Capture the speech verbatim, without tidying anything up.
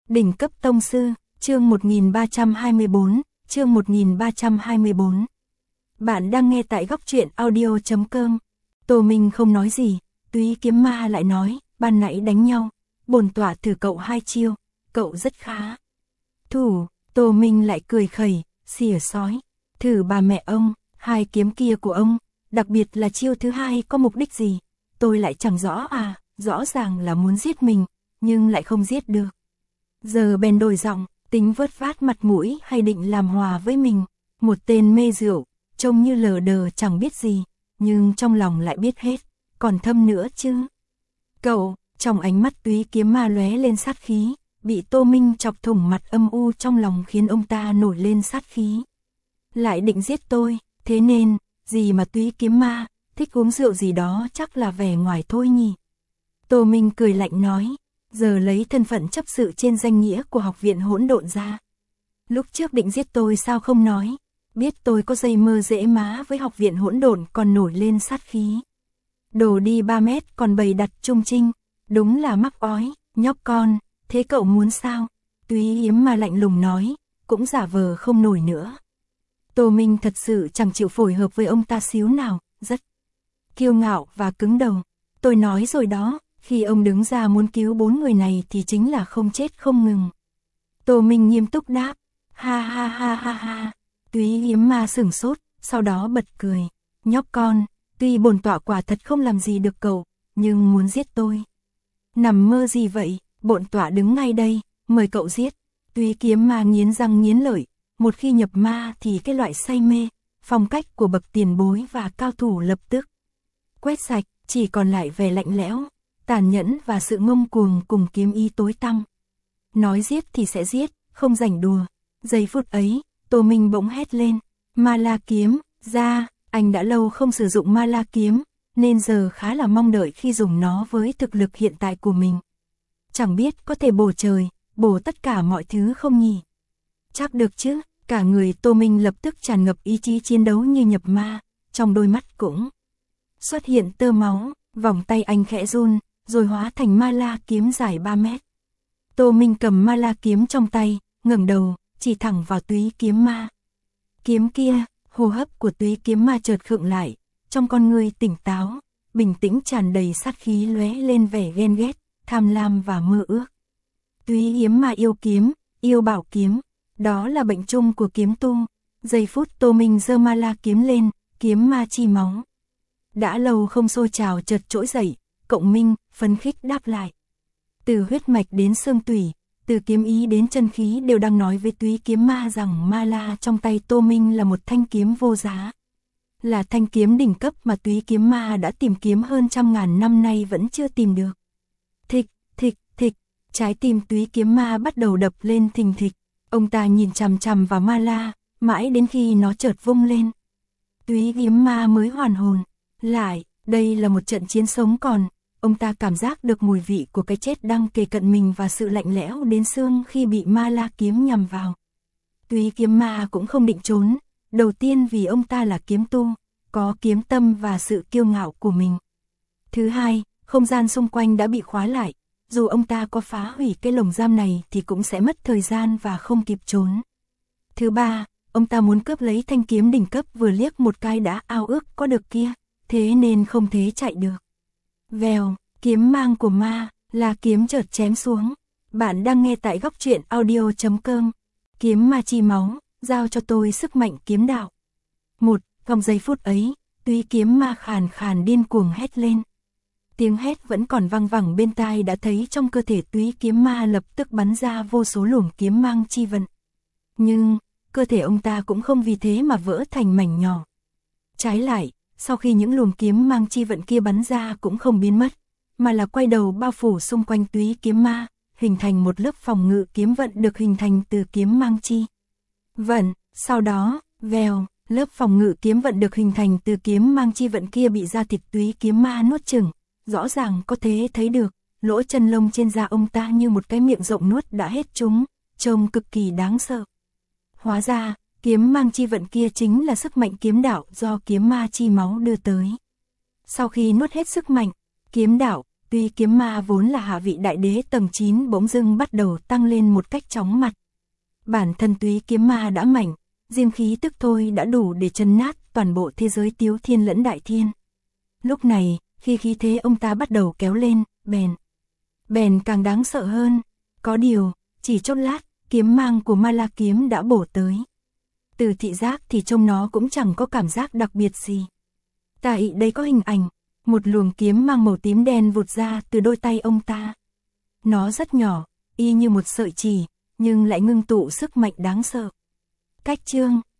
Đỉnh cấp tông sư, chương một nghìn ba trăm hai mươi bốn, chương một nghìn ba trăm hai mươi bốn. Bạn đang nghe tại góc truyện audio chấm com. Tô Minh không nói gì, Túy Kiếm Ma lại nói, ban nãy đánh nhau, bổn tọa thử cậu hai chiêu, cậu rất khá. Thủ, Tô Minh lại cười khẩy, xỉa sói, thử bà mẹ ông, hai kiếm kia của ông, đặc biệt là chiêu thứ hai có mục đích gì, tôi lại chẳng rõ à, rõ ràng là muốn giết mình, nhưng lại không giết được. Giờ bèn đổi giọng, tính vớt vát mặt mũi hay định làm hòa với mình, một tên mê rượu, trông như lờ đờ chẳng biết gì, nhưng trong lòng lại biết hết, còn thâm nữa chứ. Cậu, trong ánh mắt Túy Kiếm Ma lóe lên sát khí, bị Tô Minh chọc thủng mặt âm u trong lòng khiến ông ta nổi lên sát khí. Lại định giết tôi, thế nên, gì mà Túy Kiếm Ma, thích uống rượu gì đó chắc là vẻ ngoài thôi nhỉ. Tô Minh cười lạnh nói, giờ lấy thân phận chấp sự trên danh nghĩa của học viện hỗn độn ra. Lúc trước định giết tôi sao không nói, biết tôi có dây mơ dễ má với học viện hỗn độn còn nổi lên sát khí. Đổ đi ba mét còn bày đặt trung trinh, đúng là mắc ói, nhóc con, thế cậu muốn sao? Túy Kiếm Ma lạnh lùng nói, cũng giả vờ không nổi nữa. Tô Minh thật sự chẳng chịu phối hợp với ông ta xíu nào, rất kiêu ngạo và cứng đầu. Tôi nói rồi đó, khi ông đứng ra muốn cứu bốn người này thì chính là không chết không ngừng. Tô Minh nghiêm túc đáp, ha ha ha ha ha. Túy Kiếm Ma sửng sốt, sau đó bật cười, nhóc con, tuy bổn tọa quả thật không làm gì được cậu, nhưng muốn giết tôi. Nằm mơ gì vậy, bổn tọa đứng ngay đây, mời cậu giết. Túy Kiếm Ma nghiến răng nghiến lợi, một khi nhập ma thì cái loại say mê, phong cách của bậc tiền bối và cao thủ lập tức quét sạch, chỉ còn lại vẻ lạnh lẽo, tàn nhẫn và sự ngông cuồng cùng kiếm ý tối tăm. Nói giết thì sẽ giết, không rảnh đùa. Giây phút ấy, Tô Minh bỗng hét lên, Ma La kiếm, ra, anh đã lâu không sử dụng Ma La kiếm, nên giờ khá là mong đợi khi dùng nó với thực lực hiện tại của mình. Chẳng biết có thể bổ trời, bổ tất cả mọi thứ không nhỉ? Chắc được chứ, cả người Tô Minh lập tức tràn ngập ý chí chiến đấu như nhập ma, trong đôi mắt cũng xuất hiện tơ máu, vòng tay anh khẽ run, rồi hóa thành Ma La kiếm dài ba mét. Tô Minh cầm Ma La kiếm trong tay, ngẩng đầu, chỉ thẳng vào Túy Kiếm Ma. Kiếm kia, hô hấp của Túy Kiếm Ma chợt khựng lại, trong con người tỉnh táo, bình tĩnh tràn đầy sát khí lóe lên vẻ ghen ghét, tham lam và mơ ước. Túy Kiếm Ma yêu kiếm, yêu bảo kiếm, đó là bệnh chung của kiếm tu. Giây phút Tô Minh giơ Ma La kiếm lên, kiếm ma chi máu đã lâu không sôi trào chợt trỗi dậy, cộng minh, phấn khích đáp lại. Từ huyết mạch đến xương tủy, từ kiếm ý đến chân khí đều đang nói với Túy Kiếm Ma rằng Ma La trong tay Tô Minh là một thanh kiếm vô giá. Là thanh kiếm đỉnh cấp mà Túy Kiếm Ma đã tìm kiếm hơn trăm ngàn năm nay vẫn chưa tìm được. Thịch, thịch, thịch, trái tim Túy Kiếm Ma bắt đầu đập lên thình thịch. Ông ta nhìn chằm chằm vào Ma La, mãi đến khi nó chợt vung lên. Túy Kiếm Ma mới hoàn hồn. Lại, đây là một trận chiến sống còn, ông ta cảm giác được mùi vị của cái chết đang kề cận mình và sự lạnh lẽo đến xương khi bị Ma La kiếm nhằm vào. Túy Kiếm Ma cũng không định trốn, đầu tiên vì ông ta là kiếm tu, có kiếm tâm và sự kiêu ngạo của mình. Thứ hai, không gian xung quanh đã bị khóa lại, dù ông ta có phá hủy cái lồng giam này thì cũng sẽ mất thời gian và không kịp trốn. Thứ ba, ông ta muốn cướp lấy thanh kiếm đỉnh cấp vừa liếc một cái đã ao ước có được kia, thế nên không thể chạy được. Vèo, kiếm mang của Ma La kiếm chợt chém xuống. Bạn đang nghe tại góc truyện audio chấm com. Kiếm ma chi máu, giao cho tôi sức mạnh kiếm đạo. Một, trong giây phút ấy, Túy Kiếm Ma khàn khàn điên cuồng hét lên. Tiếng hét vẫn còn vang vẳng bên tai đã thấy trong cơ thể Túy Kiếm Ma lập tức bắn ra vô số luồng kiếm mang chi vận. Nhưng, cơ thể ông ta cũng không vì thế mà vỡ thành mảnh nhỏ. Trái lại, sau khi những luồng kiếm mang chi vận kia bắn ra cũng không biến mất, mà là quay đầu bao phủ xung quanh Túy Kiếm Ma, hình thành một lớp phòng ngự kiếm vận được hình thành từ kiếm mang chi vận. Sau đó, vèo, lớp phòng ngự kiếm vận được hình thành từ kiếm mang chi vận kia bị da thịt Túy Kiếm Ma nuốt chửng. Rõ ràng có thể thấy được, lỗ chân lông trên da ông ta như một cái miệng rộng nuốt đã hết chúng, trông cực kỳ đáng sợ. Hóa ra, kiếm mang chi vận kia chính là sức mạnh kiếm đạo do kiếm ma chi máu đưa tới. Sau khi nuốt hết sức mạnh, kiếm đạo, Tuy kiếm ma vốn là hạ vị đại đế tầng chín bỗng dưng bắt đầu tăng lên một cách chóng mặt. Bản thân túy kiếm ma đã mạnh, riêng khí tức thôi đã đủ để trấn nát toàn bộ thế giới Tiếu Thiên lẫn Đại Thiên. Lúc này, khi khí thế ông ta bắt đầu kéo lên, bèn, bèn càng đáng sợ hơn. Có điều, chỉ chốc lát, kiếm mang của Ma La kiếm đã bổ tới. Từ thị giác thì trông nó cũng chẳng có cảm giác đặc biệt gì. Tại đây có hình ảnh, một luồng kiếm mang màu tím đen vụt ra từ đôi tay ông ta. Nó rất nhỏ, y như một sợi chỉ, nhưng lại ngưng tụ sức mạnh đáng sợ. Cách chương